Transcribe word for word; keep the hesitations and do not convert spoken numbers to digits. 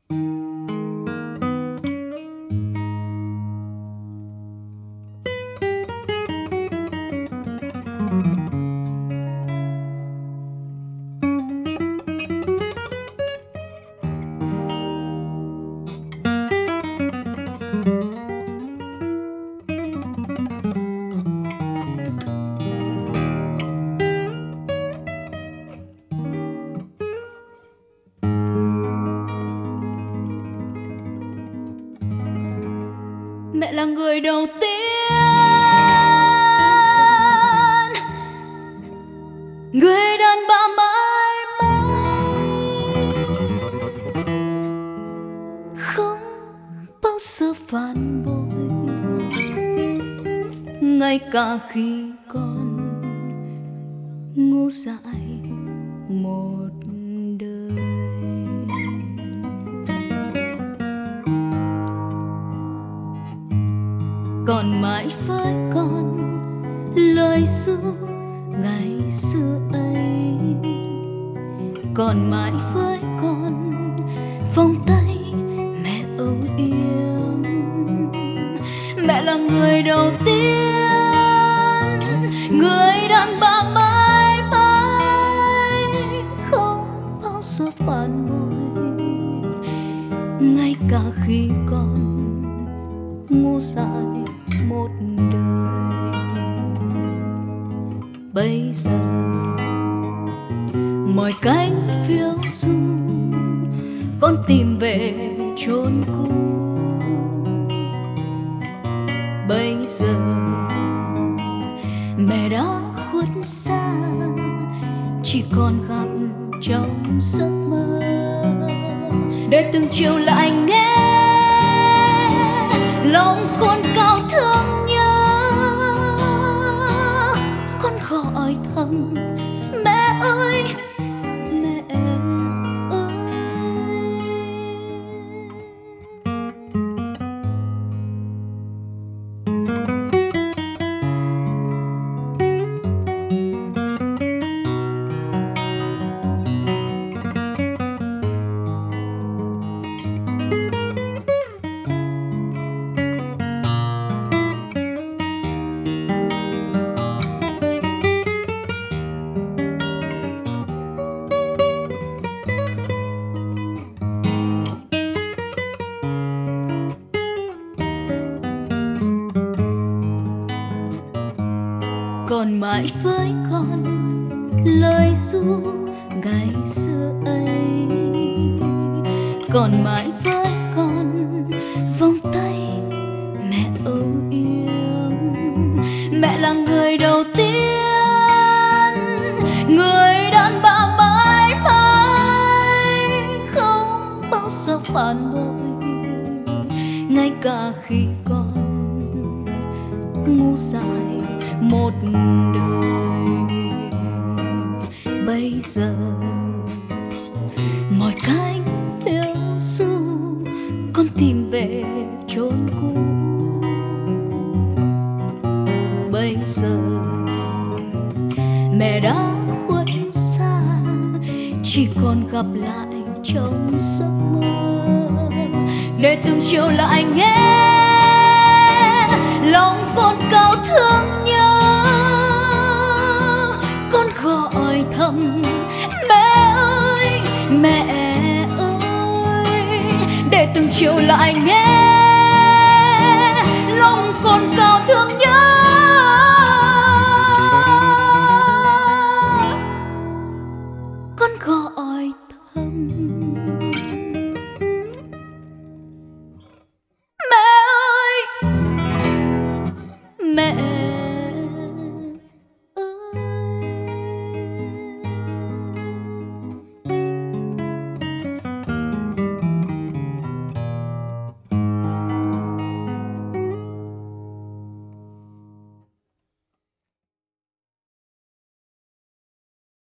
Mẹ là người đầu tiên, người đàn bà mãi mãi, không bao giờ phản bội, ngay cả khi con ngu dại một đời. Còn mãi với con lời ru ngày xưa ấy, còn mãi với con vòng tay mẹ âu yếm. Mẹ là người đầu tiên, người đàn bà mãi mãi, không bao giờ phản bội, ngay cả khi con ngu dại một đời. Bây giờ mọi cánh phiêu du con tìm về chốn cũ. Bây giờ mẹ đã khuất xa, chỉ còn gặp trong giấc mơ, để từng chiều lại nghe lòng con cao thương nhớ. Con gọi thầm mẹ ơi, mẹ ơi. Còn mãi với con lời ru ngày xưa ấy, còn mãi với con vòng tay mẹ âu yếm. Mẹ là người đầu tiên, người đàn bà mãi mãi, không bao giờ phản bội, ngay cả khi con ngu dại một đời. Bây giờ mọi cánh phiêu du con tìm về chốn cũ. Bây giờ mẹ đã khuất xa, chỉ còn gặp lại trong giấc mơ, để từng chiều lại nghe lòng con cao thương nhớ. Con gọi thầm mẹ ơi, mẹ ơi, để từng chiều lại nghe lòng con cao thương nhớ. Con gọi thầm mẹ ơi, mẹ